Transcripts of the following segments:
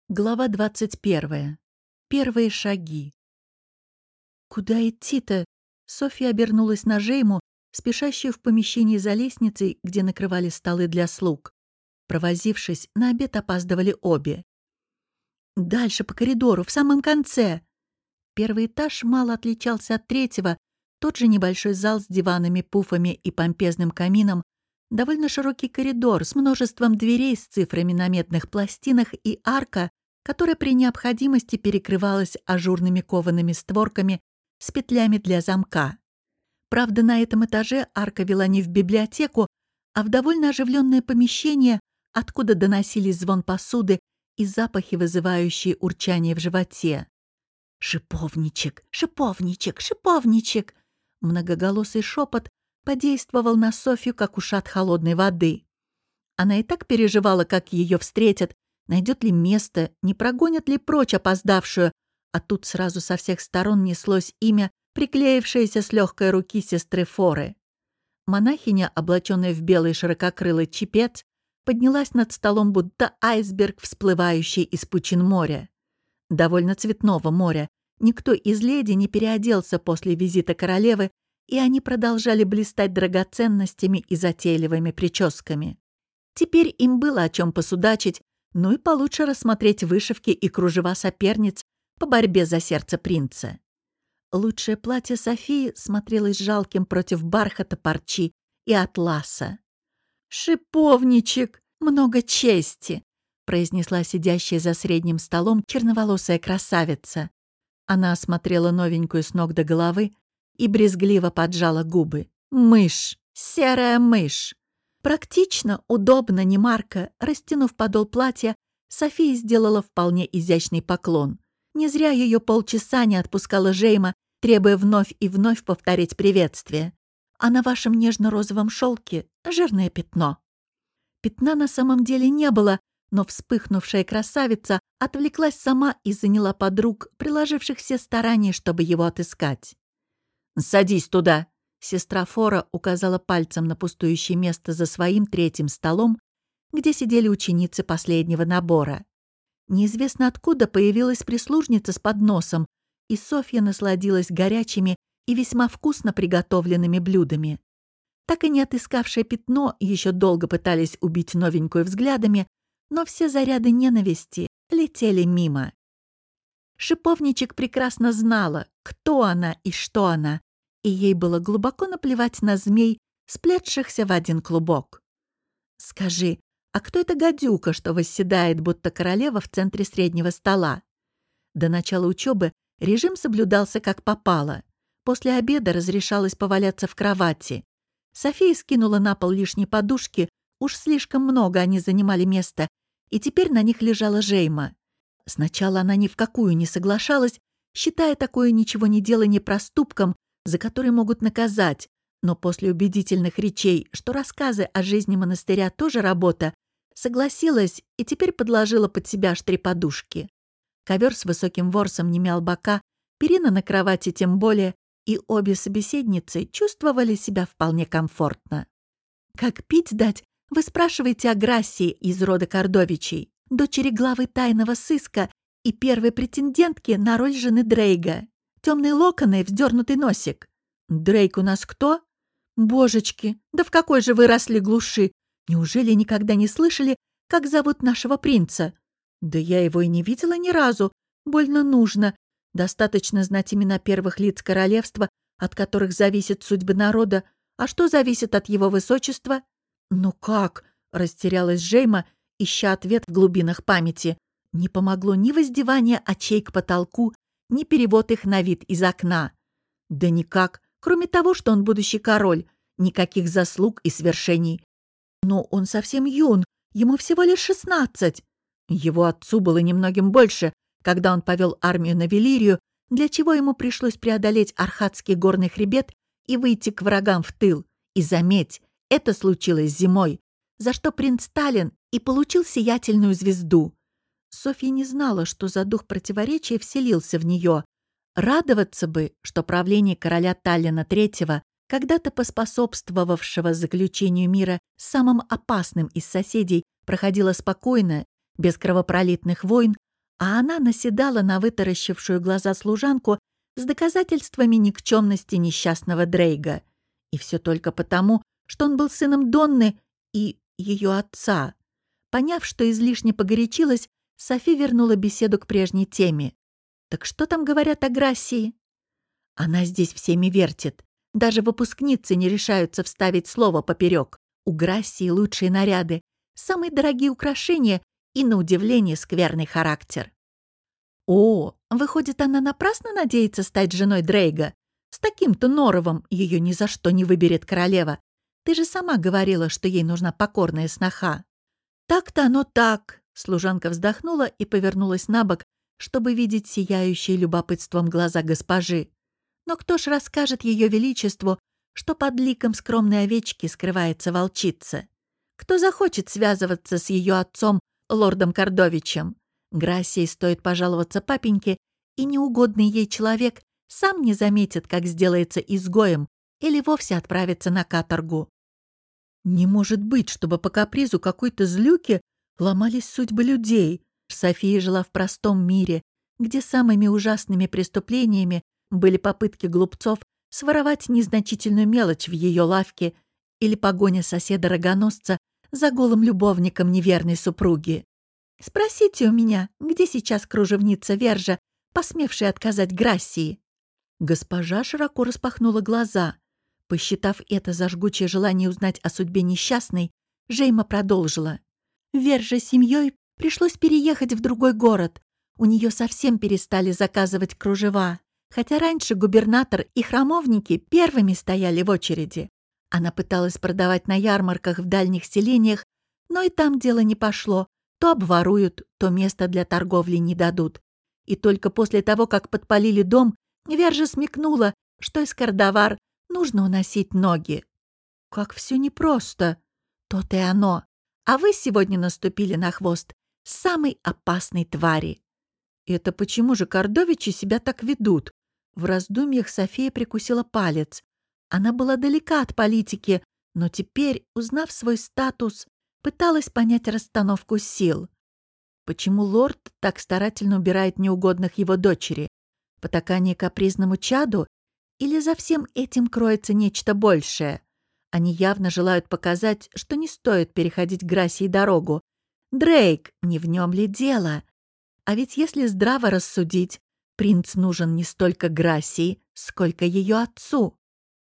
Глава 21. Первые шаги. «Куда идти-то?» Софья обернулась на Жейму, спешащую в помещении за лестницей, где накрывали столы для слуг. Провозившись, на обед опаздывали обе. «Дальше по коридору, в самом конце!» Первый этаж мало отличался от третьего, тот же небольшой зал с диванами, пуфами и помпезным камином, довольно широкий коридор с множеством дверей с цифрами на медных пластинах и арка, которая при необходимости перекрывалась ажурными коваными створками с петлями для замка. Правда, на этом этаже арка вела не в библиотеку, а в довольно оживленное помещение, откуда доносились звон посуды и запахи, вызывающие урчание в животе. «Шиповничек, шиповничек, шиповничек!» Многоголосый шепот подействовал на Софью, как ушат холодной воды. Она и так переживала, как ее встретят, найдет ли место, не прогонят ли прочь опоздавшую, а тут сразу со всех сторон неслось имя, приклеившееся с легкой руки сестры Форы. Монахиня, облаченная в белый ширококрылый чепец, поднялась над столом, будто айсберг, всплывающий из пучин моря. Довольно цветного моря. Никто из леди не переоделся после визита королевы, и они продолжали блистать драгоценностями и затейливыми прическами. Теперь им было о чем посудачить, ну и получше рассмотреть вышивки и кружева соперниц по борьбе за сердце принца. Лучшее платье Софии смотрелось жалким против бархата, парчи и атласа. «Шиповничек! Много чести!» произнесла сидящая за средним столом черноволосая красавица. Она осмотрела новенькую с ног до головы и брезгливо поджала губы. «Мышь! Серая мышь!» Практично, удобно, не марко, растянув подол платья, София сделала вполне изящный поклон. Не зря ее полчаса не отпускала Жейма, требуя вновь и вновь повторить приветствие. А на вашем нежно-розовом шелке жирное пятно. Пятна на самом деле не было, но вспыхнувшая красавица отвлеклась сама и заняла подруг, приложивших все старания, чтобы его отыскать. «Садись туда!» Сестра Фора указала пальцем на пустующее место за своим третьим столом, где сидели ученицы последнего набора. Неизвестно откуда появилась прислужница с подносом, и Софья насладилась горячими и весьма вкусно приготовленными блюдами. Так и не отыскавшее пятно еще долго пытались убить новенькую взглядами, но все заряды ненависти летели мимо. Шиповничек прекрасно знала, кто она и что она, и ей было глубоко наплевать на змей, сплетшихся в один клубок. «Скажи, а кто эта гадюка, что восседает, будто королева в центре среднего стола?» До начала учебы режим соблюдался как попало. После обеда разрешалось поваляться в кровати. София скинула на пол лишние подушки, уж слишком много они занимали место, и теперь на них лежала Жейма. Сначала она ни в какую не соглашалась, считая такое ничего не делание проступком, за который могут наказать, но после убедительных речей, что рассказы о жизни монастыря тоже работа, согласилась и теперь подложила под себя аж 3 подушки. Ковер с высоким ворсом не мял бока, перина на кровати тем более, и обе собеседницы чувствовали себя вполне комфортно. «Как пить дать? Вы спрашиваете о Грассии из рода Кордовичей, дочери главы тайного сыска и первой претендентки на роль жены Дрейга. Темные локоны и вздернутый носик. Дрейк у нас кто? Божечки, да в какой же вы росли глуши? Неужели никогда не слышали, как зовут нашего принца? Да я его и не видела ни разу. Больно нужно. Достаточно знать имена первых лиц королевства, от которых зависит судьба народа. А что зависит от его высочества? Ну как? Растерялась Жейма, ища ответ в глубинах памяти. Не помогло ни воздевание очей к потолку, ни перевод их на вид из окна. Да никак, кроме того, что он будущий король, никаких заслуг и свершений. Но он совсем юн, ему всего лишь 16. Его отцу было немногим больше, когда он повел армию на Велирию, для чего ему пришлось преодолеть Архатский горный хребет и выйти к врагам в тыл. И заметь, это случилось зимой, за что принц Таллин и получил сиятельную звезду. Софья не знала, что за дух противоречия вселился в нее. Радоваться бы, что правление короля Таллина III, когда-то поспособствовавшего заключению мира с самым опасным из соседей, проходило спокойно, без кровопролитных войн, А она наседала на вытаращившую глаза служанку с доказательствами никчемности несчастного Дрейга. И все только потому, что он был сыном Донны и ее отца. Поняв, что излишне погорячилась, Софи вернула беседу к прежней теме. «Так что там говорят о Грассии?» «Она здесь всеми вертит. Даже выпускницы не решаются вставить слово поперек. У Грассии лучшие наряды, самые дорогие украшения и, на удивление, скверный характер». «О, выходит, она напрасно надеется стать женой Дрейга? С таким-то норовом ее ни за что не выберет королева. Ты же сама говорила, что ей нужна покорная сноха». «Так-то оно так», — служанка вздохнула и повернулась на бок, чтобы видеть сияющие любопытством глаза госпожи. «Но кто ж расскажет ее величеству, что под ликом скромной овечки скрывается волчица? Кто захочет связываться с ее отцом, лордом Кордовичем? Грассии стоит пожаловаться папеньке, и неугодный ей человек сам не заметит, как сделается изгоем или вовсе отправится на каторгу». «Не может быть, чтобы по капризу какой-то злюки ломались судьбы людей». София жила в простом мире, где самыми ужасными преступлениями были попытки глупцов своровать незначительную мелочь в ее лавке или погоня соседа-рогоносца за голым любовником неверной супруги. «Спросите у меня, где сейчас кружевница Вержа, посмевшая отказать Грассии?» Госпожа широко распахнула глаза. Посчитав это за жгучее желание узнать о судьбе несчастной, Жейма продолжила. Верже с семьей пришлось переехать в другой город. У нее совсем перестали заказывать кружева, хотя раньше губернатор и храмовники первыми стояли в очереди. Она пыталась продавать на ярмарках в дальних селениях, но и там дело не пошло. То обворуют, то место для торговли не дадут. И только после того, как подпалили дом, Вержа смекнула, что из Кардавар нужно уносить ноги. Как все непросто. То-то и оно. А вы сегодня наступили на хвост самой опасной твари. Это почему же кордовичи себя так ведут? В раздумьях София прикусила палец. Она была далека от политики, но теперь, узнав свой статус, пыталась понять расстановку сил. Почему лорд так старательно убирает неугодных его дочери? Потакание капризному чаду? Или за всем этим кроется нечто большее? Они явно желают показать, что не стоит переходить Грассии дорогу. Дрейк, не в нем ли дело? А ведь если здраво рассудить, принц нужен не столько Грассии, сколько ее отцу.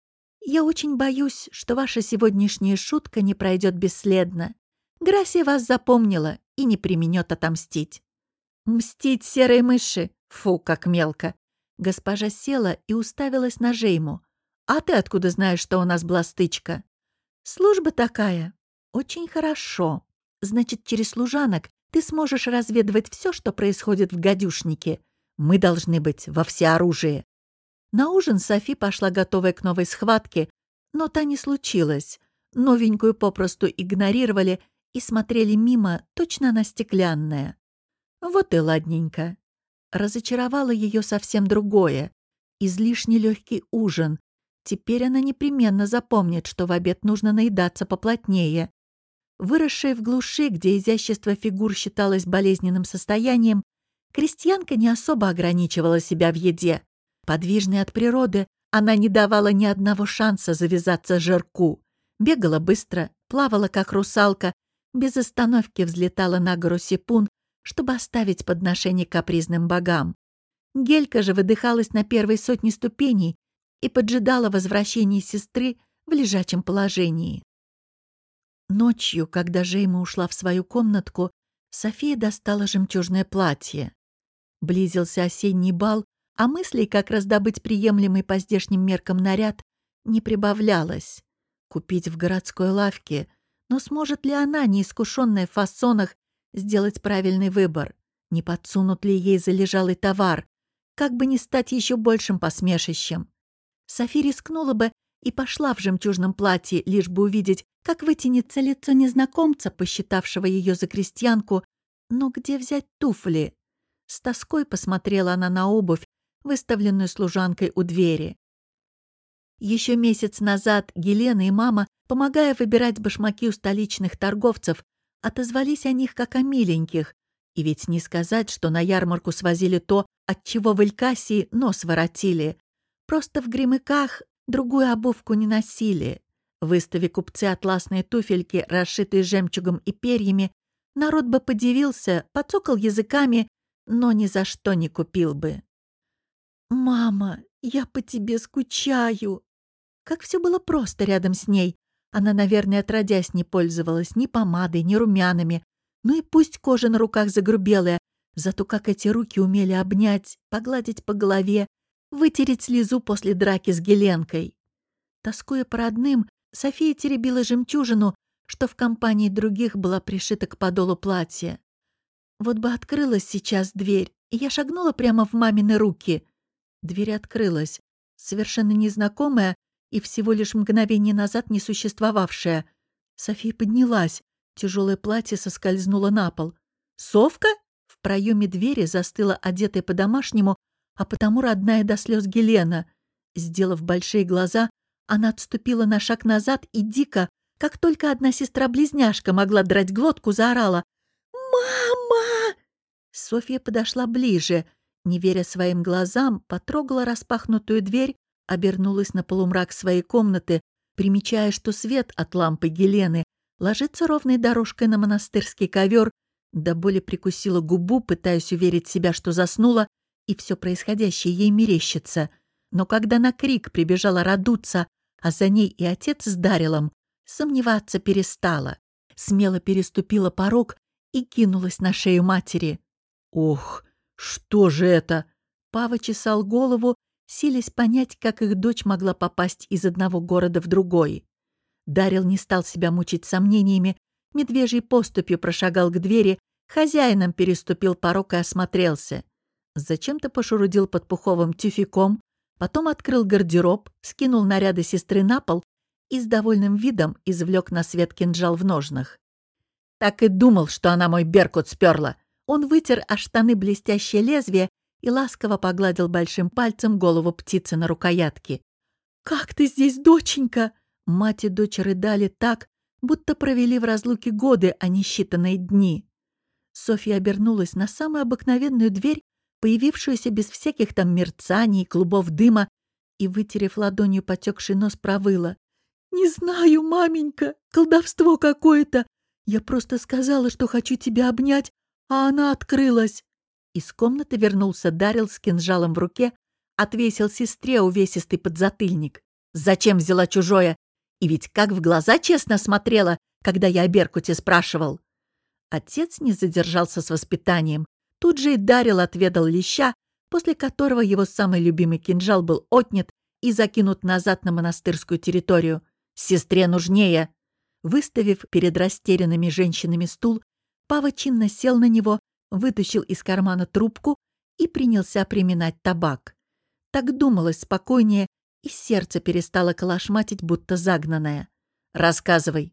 Я очень боюсь, что ваша сегодняшняя шутка не пройдет бесследно. Грассия вас запомнила и не преминет отомстить. Мстить серой мыши? Фу, как мелко. Госпожа села и уставилась на Жейму. «А ты откуда знаешь, что у нас была стычка?» «Служба такая». «Очень хорошо. Значит, через служанок ты сможешь разведывать все, что происходит в гадюшнике. Мы должны быть во всеоружии». На ужин Софи пошла готовая к новой схватке, но та не случилась. Новенькую попросту игнорировали и смотрели мимо, точно она стеклянная. Вот и ладненько. Разочаровало ее совсем другое. Излишне легкий ужин. Теперь она непременно запомнит, что в обед нужно наедаться поплотнее. Выросшая в глуши, где изящество фигур считалось болезненным состоянием, крестьянка не особо ограничивала себя в еде. Подвижной от природы, она не давала ни одного шанса завязаться жирку. Бегала быстро, плавала как русалка, без остановки взлетала на гору Сипун, чтобы оставить подношение капризным богам. Гелька же выдыхалась на первой сотне ступеней и поджидала возвращения сестры в лежачем положении. Ночью, когда Жейма ушла в свою комнатку, София достала жемчужное платье. Близился осенний бал, а мыслей, как раздобыть приемлемый по здешним меркам наряд, не прибавлялось. Купить в городской лавке, но сможет ли она, неискушенная в фасонах, сделать правильный выбор? Не подсунут ли ей залежалый товар? Как бы не стать еще большим посмешищем? Софи рискнула бы и пошла в жемчужном платье, лишь бы увидеть, как вытянется лицо незнакомца, посчитавшего ее за крестьянку. Но где взять туфли? С тоской посмотрела она на обувь, выставленную служанкой у двери. Еще месяц назад Гелена и мама, помогая выбирать башмаки у столичных торговцев, отозвались о них как о миленьких, И ведь не сказать, что на ярмарку свозили то, от чего в Элькасии нос воротили. Просто в Гремыках другую обувку не носили. Выставив купцы атласные туфельки, расшитые жемчугом и перьями, народ бы подивился, подцокал языками, но ни за что не купил бы. «Мама, я по тебе скучаю!» Как все было просто рядом с ней. Она, наверное, отродясь не пользовалась ни помадой, ни румянами. Ну и пусть кожа на руках загрубелая, зато как эти руки умели обнять, погладить по голове, вытереть слезу после драки с Геленкой. Тоскуя по родным, София теребила жемчужину, что в компании других была пришита к подолу платья. Вот бы открылась сейчас дверь, и я шагнула прямо в мамины руки. Дверь открылась, совершенно незнакомая и всего лишь мгновение назад не существовавшая. София поднялась, тяжелое платье соскользнуло на пол. «Совка?» В проеме двери застыла одетая по-домашнему, а потому родная до слез Гелена. Сделав большие глаза, она отступила на шаг назад и дико, как только одна сестра-близняшка могла драть глотку, заорала: «Мама!» Софья подошла ближе, не веря своим глазам, потрогала распахнутую дверь, обернулась на полумрак своей комнаты, примечая, что свет от лампы Гелены ложится ровной дорожкой на монастырский ковер, до боли прикусила губу, пытаясь уверить себя, что заснула, и все происходящее ей мерещится. Но когда на крик прибежала Радуца, а за ней и отец с Дарилом, сомневаться перестала. Смело переступила порог и кинулась на шею матери. «Ох, что же это?» Пава чесал голову, силясь понять, как их дочь могла попасть из одного города в другой. Дарил не стал себя мучить сомнениями, медвежьей поступью прошагал к двери, хозяином переступил порог и осмотрелся. Зачем-то пошурудил под пуховым тюфяком, потом открыл гардероб, скинул наряды сестры на пол и с довольным видом извлек на свет кинжал в ножнах. Так и думал, что она мой беркут сперла. Он вытер о штаны блестящее лезвие и ласково погладил большим пальцем голову птицы на рукоятке. «Как ты здесь, доченька?» Мать и дочь рыдали так, будто провели в разлуке годы, а не считанные дни. Софья обернулась на самую обыкновенную дверь, появившуюся без всяких там мерцаний, клубов дыма, и, вытерев ладонью потекший нос, провыла: «Не знаю, маменька, колдовство какое-то. Я просто сказала, что хочу тебя обнять, а она открылась». Из комнаты вернулся Дарил с кинжалом в руке, отвесил сестре увесистый подзатыльник. «Зачем взяла чужое? И ведь как в глаза честно смотрела, когда я о Беркуте спрашивал». Отец не задержался с воспитанием. Тут же и Дарил отведал леща, после которого его самый любимый кинжал был отнят и закинут назад на монастырскую территорию. «Сестре нужнее». Выставив перед растерянными женщинами стул, Пава чинно сел на него, вытащил из кармана трубку и принялся приминать табак. Так думалось спокойнее, и сердце перестало колошматить, будто загнанное. «Рассказывай».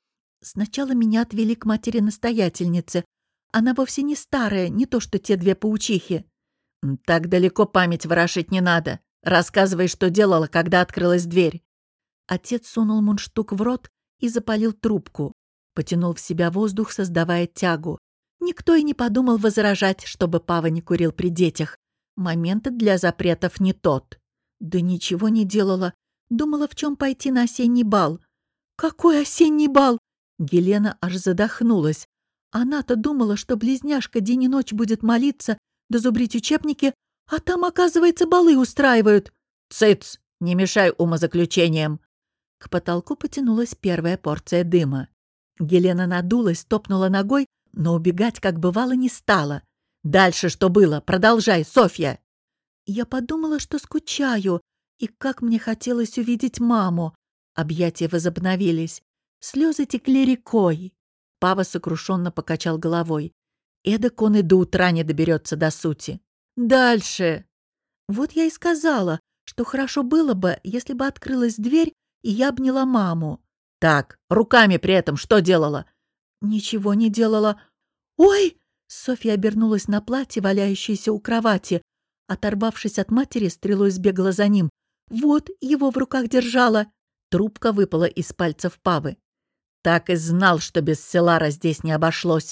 Сначала меня отвели к матери-настоятельнице. Она вовсе не старая, не то что те две паучихи. «Так далеко память ворошить не надо. Рассказывай, что делала, когда открылась дверь». Отец сунул мундштук в рот и запалил трубку. Потянул в себя воздух, создавая тягу. Никто и не подумал возражать, чтобы Пава не курил при детях. Момент для запретов не тот. Да ничего не делала. Думала, в чем пойти на осенний бал. «Какой осенний бал?» Гелена аж задохнулась. Она-то думала, что близняшка день и ночь будет молиться, да зубрить учебники, а там, оказывается, балы устраивают. «Цыц! Не мешай умозаключениям!» К потолку потянулась первая порция дыма. Гелена надулась, топнула ногой, но убегать, как бывало, не стала. «Дальше что было? Продолжай, Софья!» Я подумала, что скучаю, и как мне хотелось увидеть маму. Объятия возобновились. Слезы текли рекой. Пава сокрушенно покачал головой. Эдак он и до утра не доберется до сути. «Дальше!» Вот я и сказала, что хорошо было бы, если бы открылась дверь, и я обняла маму. «Так, руками при этом что делала?» «Ничего не делала». «Ой!» Софья обернулась на платье, валяющееся у кровати. Оторвавшись от матери, стрелой сбегала за ним. «Вот, его в руках держала». Трубка выпала из пальцев Павы. «Так и знал, что без Селара здесь не обошлось.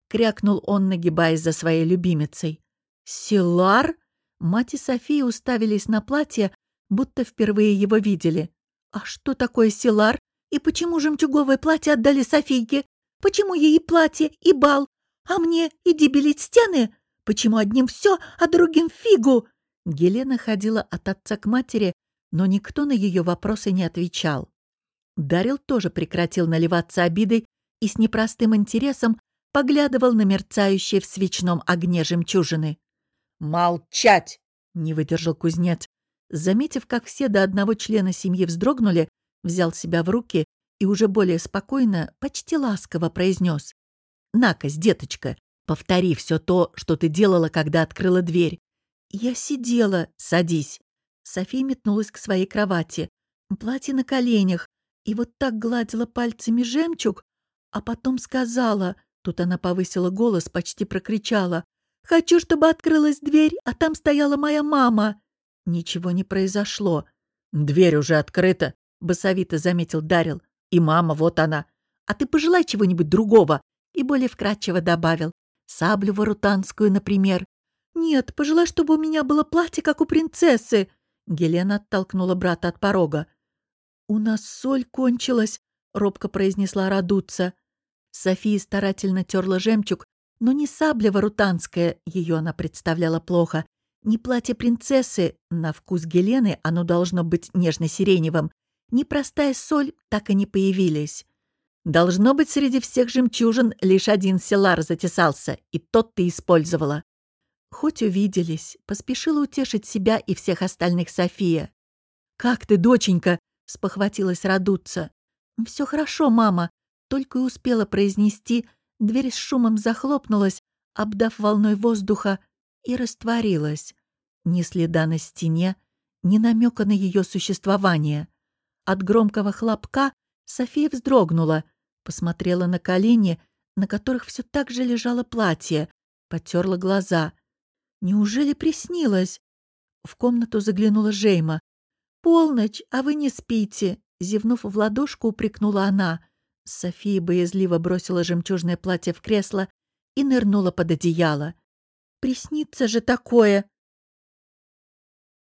— крякнул он, нагибаясь за своей любимицей. «Силар?» Мать и София уставились на платье, будто впервые его видели. «А что такое Силар? И почему жемчуговое платье отдали Софийке? Почему ей и платье, и бал? А мне иди белить стены? Почему одним все, а другим фигу?» Гелена ходила от отца к матери, но никто на ее вопросы не отвечал. Дарил тоже прекратил наливаться обидой и с непростым интересом поглядывал на мерцающие в свечном огне жемчужины. «Молчать!» — не выдержал кузнец. Заметив, как все до одного члена семьи вздрогнули, взял себя в руки и уже более спокойно, почти ласково произнес: «Накось, деточка, повтори все то, что ты делала, когда открыла дверь». «Я сидела. Садись». София метнулась к своей кровати. Платье на коленях. И вот так гладила пальцами жемчуг, а потом сказала, тут она повысила голос, почти прокричала: «Хочу, чтобы открылась дверь, а там стояла моя мама». Ничего не произошло. «Дверь уже открыта», — басовито заметил Дарил. «И мама, вот она. А ты пожелай чего-нибудь другого». И более вкратчиво добавил: «Саблю варутанскую, например». «Нет, пожелай, чтобы у меня было платье, как у принцессы». Гелена оттолкнула брата от порога. «У нас соль кончилась», — робко произнесла Радуца. София старательно терла жемчуг, но не сабля варутанская, ее она представляла плохо, ни платье принцессы, на вкус Гелены оно должно быть нежно-сиреневым, ни простая соль так и не появились. Должно быть, среди всех жемчужин лишь один селар затесался, и тот ты использовала. Хоть увиделись, поспешила утешить себя и всех остальных София. «Как ты, доченька?» — спохватилась Радуца. «Все хорошо, мама», — только и успела произнести. Дверь с шумом захлопнулась, обдав волной воздуха, и растворилась. Ни следа на стене, ни намека на ее существование. От громкого хлопка София вздрогнула, посмотрела на колени, на которых все так же лежало платье, потерла глаза. Неужели приснилось? В комнату заглянула Жейма. «Полночь, а вы не спите!» Зевнув в ладошку, упрекнула она. София боязливо бросила жемчужное платье в кресло и нырнула под одеяло. «Приснится же такое!»